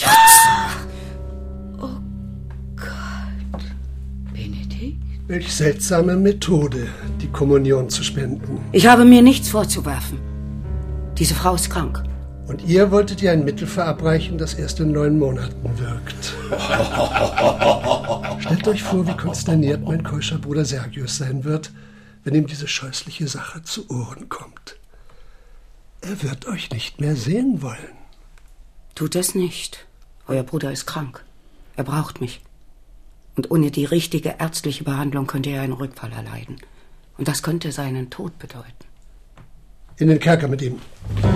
Oh Gott. Benedikt? Welch seltsame Methode, die Kommunion zu spenden. Ich habe mir nichts vorzuwerfen. Diese Frau ist krank. Und ihr wolltet ihr ein Mittel verabreichen, das erst in neun Monaten wirkt. Stellt euch vor, wie konsterniert mein keuscher Bruder Sergius sein wird, wenn ihm diese scheußliche Sache zu Ohren kommt. Er wird euch nicht mehr sehen wollen. Tut es nicht. Euer Bruder ist krank. Er braucht mich. Und ohne die richtige ärztliche Behandlung könnte er einen Rückfall erleiden. Und das könnte seinen Tod bedeuten. In den Kerker mit ihm.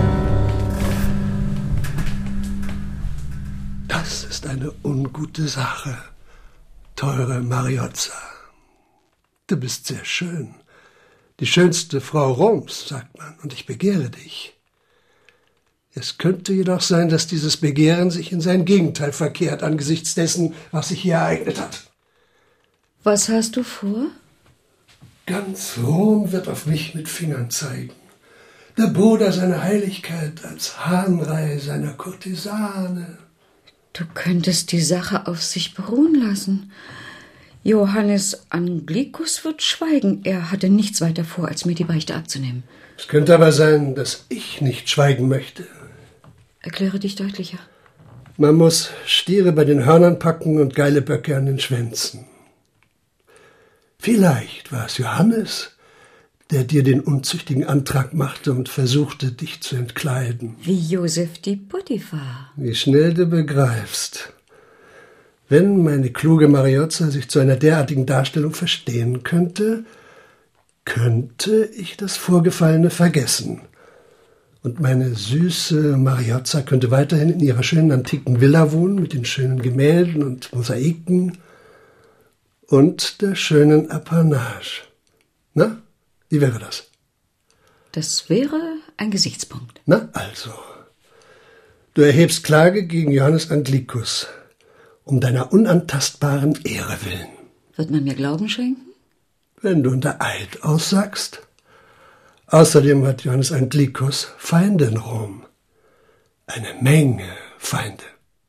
Das ist eine ungute Sache, teure Mariozza. Du bist sehr schön. Die schönste Frau Roms, sagt man, und ich begehre dich. Es könnte jedoch sein, dass dieses Begehren sich in sein Gegenteil verkehrt, angesichts dessen, was sich hier ereignet hat. Was hast du vor? Ganz Rom wird auf mich mit Fingern zeigen. Der Bruder seiner Heiligkeit als Hahnrei seiner Kurtisane. Du könntest die Sache auf sich beruhen lassen. Johannes Anglicus wird schweigen. Er hatte nichts weiter vor, als mir die Beichte abzunehmen. Es könnte aber sein, dass ich nicht schweigen möchte. Erkläre dich deutlicher. Man muss Stiere bei den Hörnern packen und geile Böcke an den Schwänzen. Vielleicht war es Johannes, der dir den unzüchtigen Antrag machte und versuchte, dich zu entkleiden. Wie Josef die Potiphar. Wie schnell du begreifst. Wenn meine kluge Mariozza sich zu einer derartigen Darstellung verstehen könnte, könnte ich das Vorgefallene vergessen. Und meine süße Mariozza könnte weiterhin in ihrer schönen antiken Villa wohnen, mit den schönen Gemälden und Mosaiken und der schönen Apanage. Na, wie wäre das? Das wäre ein Gesichtspunkt. Na, also. Du erhebst Klage gegen Johannes Anglicus, um deiner unantastbaren Ehre willen. Wird man mir Glauben schenken? Wenn du unter Eid aussagst. Außerdem hat Johannes Anglicus Feinde in Rom. Eine Menge Feinde.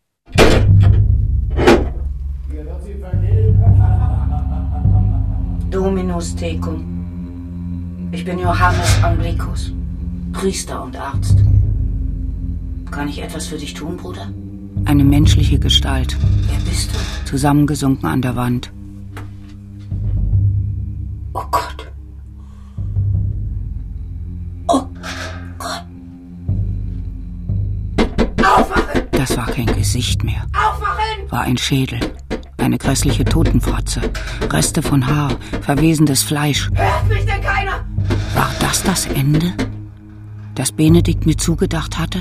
Dominus tecum. Ich bin Johannes Anglicus, Priester und Arzt. Kann ich etwas für dich tun, Bruder? Eine menschliche Gestalt. Wer bist du? Zusammengesunken an der Wand. Oh Gott. Oh Gott. Aufwachen! Das war kein Gesicht mehr. Aufwachen! War ein Schädel. Eine grässliche Totenfratze. Reste von Haar, verwesendes Fleisch. Hört mich denn keiner? War das das Ende, das Benedikt mir zugedacht hatte?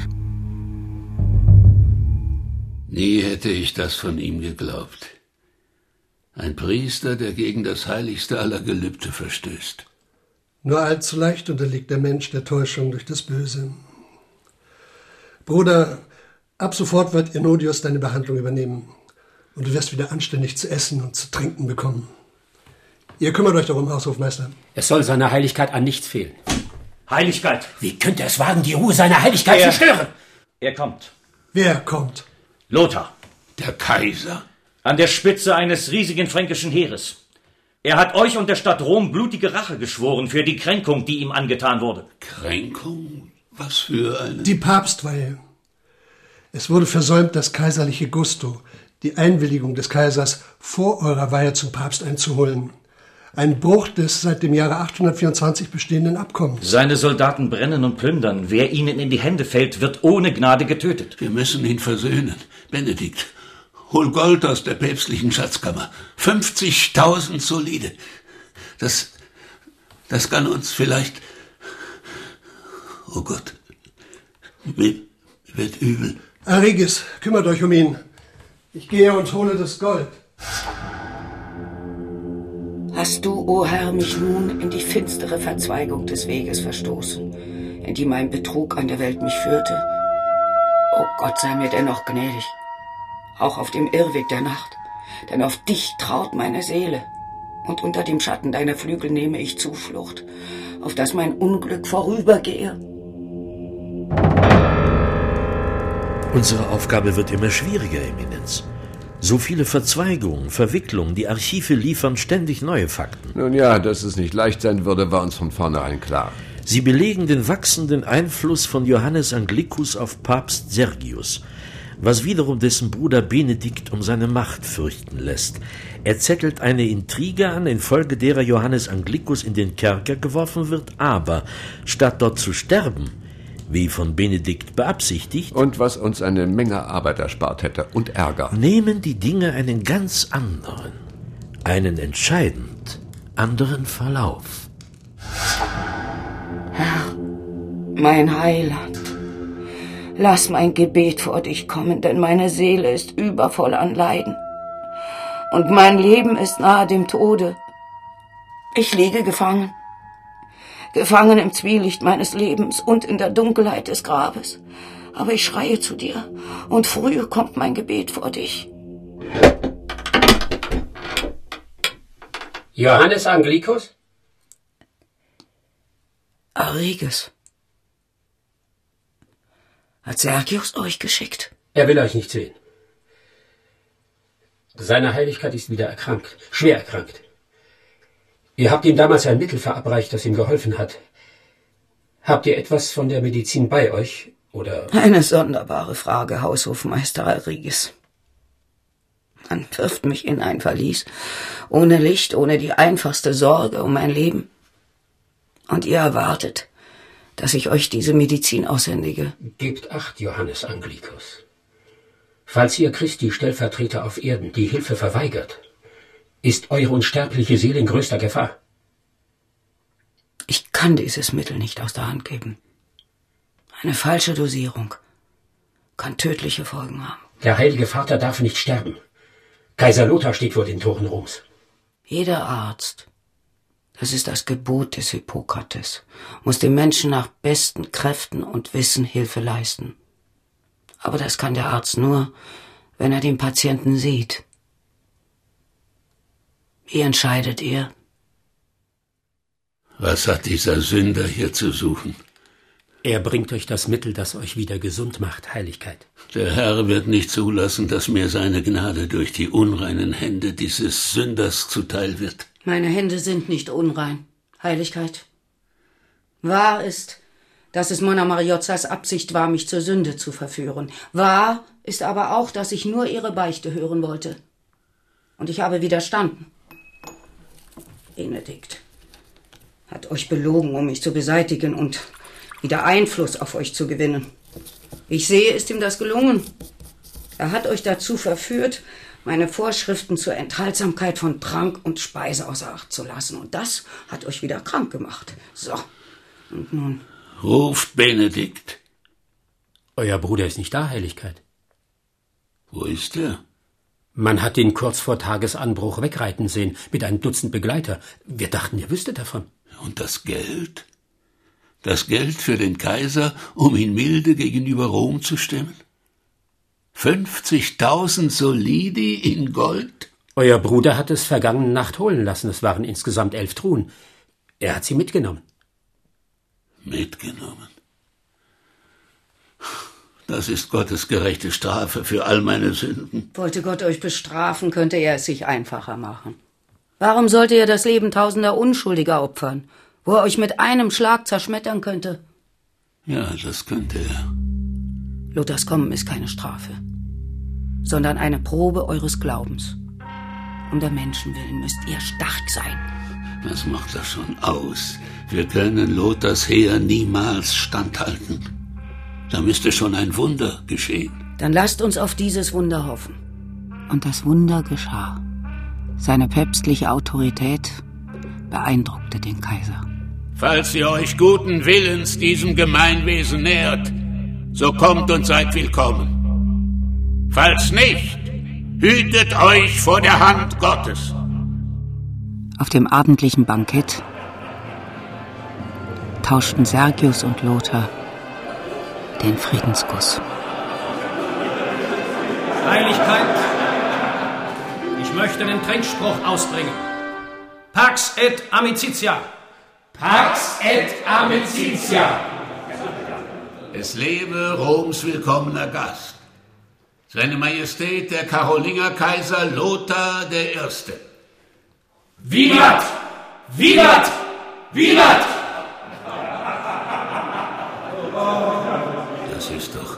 Nie hätte ich das von ihm geglaubt. Ein Priester, der gegen das heiligste aller Gelübde verstößt. Nur allzu leicht unterliegt der Mensch der Täuschung durch das Böse. Bruder, ab sofort wird Enodius deine Behandlung übernehmen. Und du wirst wieder anständig zu essen und zu trinken bekommen. Ihr kümmert euch darum, Haushofmeister. Es soll seiner Heiligkeit an nichts fehlen. Heiligkeit! Wie könnte es wagen, die Ruhe seiner Heiligkeit er, zu stören? Er kommt. Wer kommt? Lothar. Der Kaiser? An der Spitze eines riesigen fränkischen Heeres. Er hat euch und der Stadt Rom blutige Rache geschworen für die Kränkung, die ihm angetan wurde. Kränkung? Was für eine? Die Papstweihe. Es wurde versäumt, das kaiserliche Gusto, die Einwilligung des Kaisers, vor eurer Weihe zum Papst einzuholen. Ein Bruch des seit dem Jahre achthundertvierundzwanzig bestehenden Abkommens. Seine Soldaten brennen und plündern. Wer ihnen in die Hände fällt, wird ohne Gnade getötet. Wir müssen ihn versöhnen. Benedikt, hol Gold aus der päpstlichen Schatzkammer. fünfzigtausend solide. Das, das kann uns vielleicht... Oh Gott, mir wird übel. Arigis, kümmert euch um ihn. Ich gehe und hole das Gold. Hast du, o Herr, mich nun in die finstere Verzweigung des Weges verstoßen, in die mein Betrug an der Welt mich führte? Oh Gott, sei mir dennoch gnädig, auch auf dem Irrweg der Nacht, denn auf dich traut meine Seele, und unter dem Schatten deiner Flügel nehme ich Zuflucht, auf dass mein Unglück vorübergehe. Unsere Aufgabe wird immer schwieriger, Eminenz. So viele Verzweigungen, Verwicklungen, die Archive liefern ständig neue Fakten. Nun ja, dass es nicht leicht sein würde, war uns von vornherein klar. Sie belegen den wachsenden Einfluss von Johannes Anglicus auf Papst Sergius, was wiederum dessen Bruder Benedikt um seine Macht fürchten lässt. Er zettelt eine Intrige an, infolge derer Johannes Anglicus in den Kerker geworfen wird, aber statt dort zu sterben, wie von Benedikt beabsichtigt, und was uns eine Menge Arbeit erspart hätte und Ärger, nehmen die Dinge einen ganz anderen, einen entscheidend anderen Verlauf. Herr, mein Heiland, lass mein Gebet vor dich kommen, denn meine Seele ist übervoll an Leiden und mein Leben ist nahe dem Tode. Ich liege gefangen, gefangen im Zwielicht meines Lebens und in der Dunkelheit des Grabes. Aber ich schreie zu dir, und früh kommt mein Gebet vor dich. Johannes Anglicus? Arriges. Hat Sergius euch geschickt? Er will euch nicht sehen. Seine Heiligkeit ist wieder erkrankt, schwer erkrankt. Ihr habt ihm damals ein Mittel verabreicht, das ihm geholfen hat. Habt ihr etwas von der Medizin bei euch, oder? Eine sonderbare Frage, Haushofmeister Arriges. Man wirft mich in ein Verlies, ohne Licht, ohne die einfachste Sorge um mein Leben. Und ihr erwartet, dass ich euch diese Medizin aushändige. Gebt acht, Johannes Anglicus. Falls ihr Christi Stellvertreter auf Erden die Hilfe verweigert, ist eure unsterbliche Seele in größter Gefahr. Ich kann dieses Mittel nicht aus der Hand geben. Eine falsche Dosierung kann tödliche Folgen haben. Der Heilige Vater darf nicht sterben. Kaiser Lothar steht vor den Toren Roms. Jeder Arzt, das ist das Gebot des Hippokrates, muss dem Menschen nach besten Kräften und Wissen Hilfe leisten. Aber das kann der Arzt nur, wenn er den Patienten sieht. Wie entscheidet ihr? Was hat dieser Sünder hier zu suchen? Er bringt euch das Mittel, das euch wieder gesund macht, Heiligkeit. Der Herr wird nicht zulassen, dass mir seine Gnade durch die unreinen Hände dieses Sünders zuteil wird. Meine Hände sind nicht unrein, Heiligkeit. Wahr ist, dass es Monna Mariozzas Absicht war, mich zur Sünde zu verführen. Wahr ist aber auch, dass ich nur ihre Beichte hören wollte. Und ich habe widerstanden. Benedikt hat euch belogen, um mich zu beseitigen und wieder Einfluss auf euch zu gewinnen. Ich sehe, ist ihm das gelungen. Er hat euch dazu verführt, meine Vorschriften zur Enthaltsamkeit von Trank und Speise außer Acht zu lassen. Und das hat euch wieder krank gemacht. So, und nun? Ruft Benedikt. Euer Bruder ist nicht da, Heiligkeit. Wo ist er? Man hat ihn kurz vor Tagesanbruch wegreiten sehen, mit einem Dutzend Begleiter. Wir dachten, ihr wüsstet davon. Und das Geld? Das Geld für den Kaiser, um ihn milde gegenüber Rom zu stemmen? Fünfzigtausend Solidi in Gold? Euer Bruder hat es vergangene Nacht holen lassen. Es waren insgesamt elf Truhen. Er hat sie mitgenommen. Mitgenommen? Das ist Gottes gerechte Strafe für all meine Sünden. Wollte Gott euch bestrafen, könnte er es sich einfacher machen. Warum sollte er das Leben tausender Unschuldiger opfern, wo er euch mit einem Schlag zerschmettern könnte? Ja, das könnte er. Luthers Kommen ist keine Strafe, sondern eine Probe eures Glaubens. Um der Menschen willen müsst ihr stark sein. Was macht das schon aus? Wir können Lothars Heer niemals standhalten. Da müsste schon ein Wunder geschehen. Dann lasst uns auf dieses Wunder hoffen. Und das Wunder geschah. Seine päpstliche Autorität beeindruckte den Kaiser. Falls ihr euch guten Willens diesem Gemeinwesen nähert, so kommt und seid willkommen. Falls nicht, hütet euch vor der Hand Gottes. Auf dem abendlichen Bankett tauschten Sergius und Lothar den Friedenskuss. Heiligkeit, ich möchte den Trinkspruch ausbringen. Pax et amicitia. Pax et amicitia. Es lebe Roms willkommener Gast, Seine Majestät der Karolingerkaiser Lothar der Erste. Vivat! Vivat! Vivat! Das ist doch...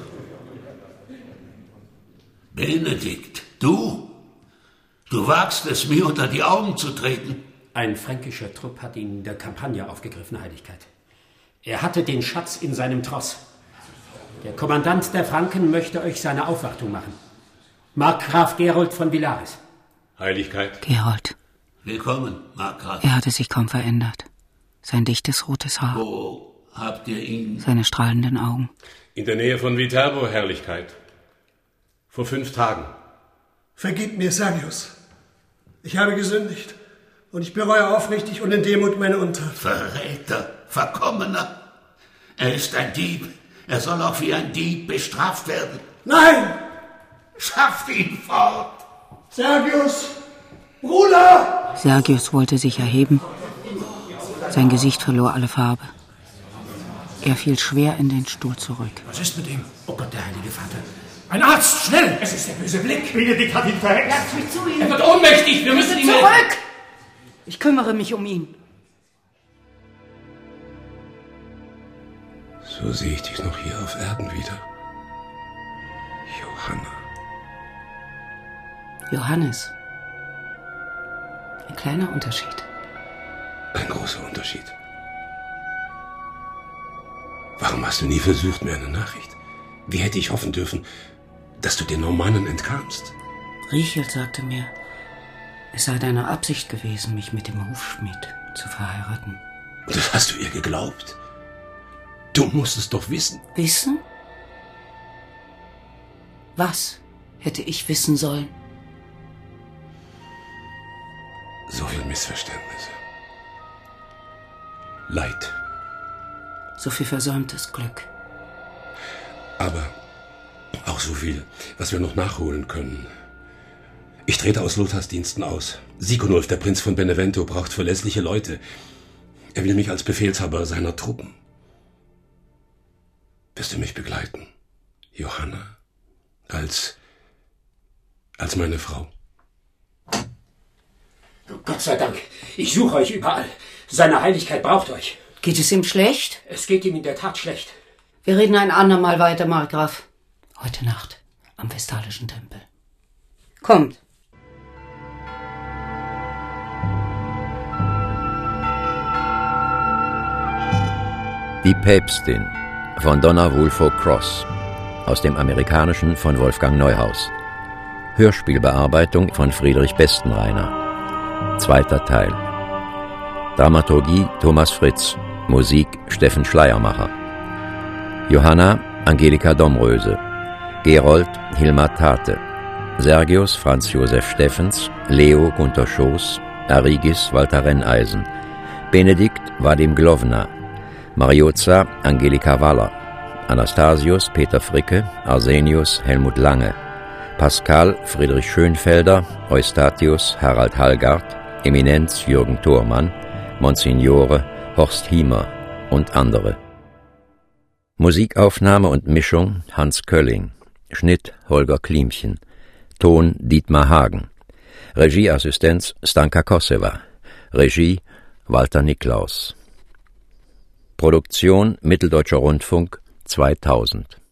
Benedikt, du? Du wagst es, mir unter die Augen zu treten? Ein fränkischer Trupp hat ihn in der Kampagne aufgegriffen, Heiligkeit. Er hatte den Schatz in seinem Tross. Der Kommandant der Franken möchte euch seine Aufwartung machen. Markgraf Gerold von Villaris. Heiligkeit. Gerold. Willkommen, Markgraf. Er hatte sich kaum verändert. Sein dichtes rotes Haar. Wo habt ihr ihn? Seine strahlenden Augen. In der Nähe von Viterbo, Herrlichkeit. Vor fünf Tagen. Vergib mir, Sergius. Ich habe gesündigt. Und ich bereue aufrichtig und in Demut meine Untat. Verräter, Verkommener. Er ist ein Dieb. Er soll auch wie ein Dieb bestraft werden. Nein! Schafft ihn fort! Sergius! Bruder! Sergius wollte sich erheben. Sein Gesicht verlor alle Farbe. Er fiel schwer in den Stuhl zurück. Was ist mit ihm? Oh Gott, der heilige Vater. Ein Arzt, schnell! Es ist der böse Blick. Benedikt hat ihn verhext. Lasst mich zu ihm. Er wird ohnmächtig. Wir müssen ihn... Zurück! Ich kümmere mich um ihn. So sehe ich dich noch hier auf Erden wieder. Johanna. Johannes. Ein kleiner Unterschied. Ein großer Unterschied. Warum hast du nie versucht, mir eine Nachricht? Wie hätte ich hoffen dürfen, dass du den Normannen entkamst? Richel sagte mir, es sei deine Absicht gewesen, mich mit dem Hufschmied zu verheiraten. Und das hast du ihr geglaubt? Du musst es doch wissen. Wissen? Was hätte ich wissen sollen? So viel Missverständnisse. Leid. So viel versäumtes Glück. Aber auch so viel, was wir noch nachholen können. Ich trete aus Lothars Diensten aus. Sigonulf, der Prinz von Benevento, braucht verlässliche Leute. Er will mich als Befehlshaber seiner Truppen. Wirst du mich begleiten, Johanna? Als... als meine Frau? Gott sei Dank. Ich suche euch überall. Seine Heiligkeit braucht euch. Geht es ihm schlecht? Es geht ihm in der Tat schlecht. Wir reden ein andermal weiter, Markgraf. Heute Nacht am Vestalischen Tempel. Kommt. Die Päpstin von Donna Woolfolk Cross, aus dem Amerikanischen von Wolfgang Neuhaus. Hörspielbearbeitung von Friedrich Bestenreiner. Zweiter Teil. Dramaturgie Thomas Fritz. Musik Steffen Schleiermacher. Johanna Angelika Domröse. Gerold Hilmar Tate. Sergius Franz Josef Steffens. Leo Gunter Schoß. Arigis Walter Renneisen. Benedikt Vadim Glowna. Mariozza Angelika Waller. Anastasius Peter Fricke. Arsenius Helmut Lange. Pascal Friedrich Schönfelder. Eustatius Harald Hallgard. Eminenz Jürgen Thormann. Monsignore Horst Hiemer und andere. Musikaufnahme und Mischung Hans Kölling. Schnitt Holger Klimchen. Ton Dietmar Hagen. Regieassistenz Stanka Kosseva. Regie Walter Niklaus. Produktion Mitteldeutscher Rundfunk zweitausend.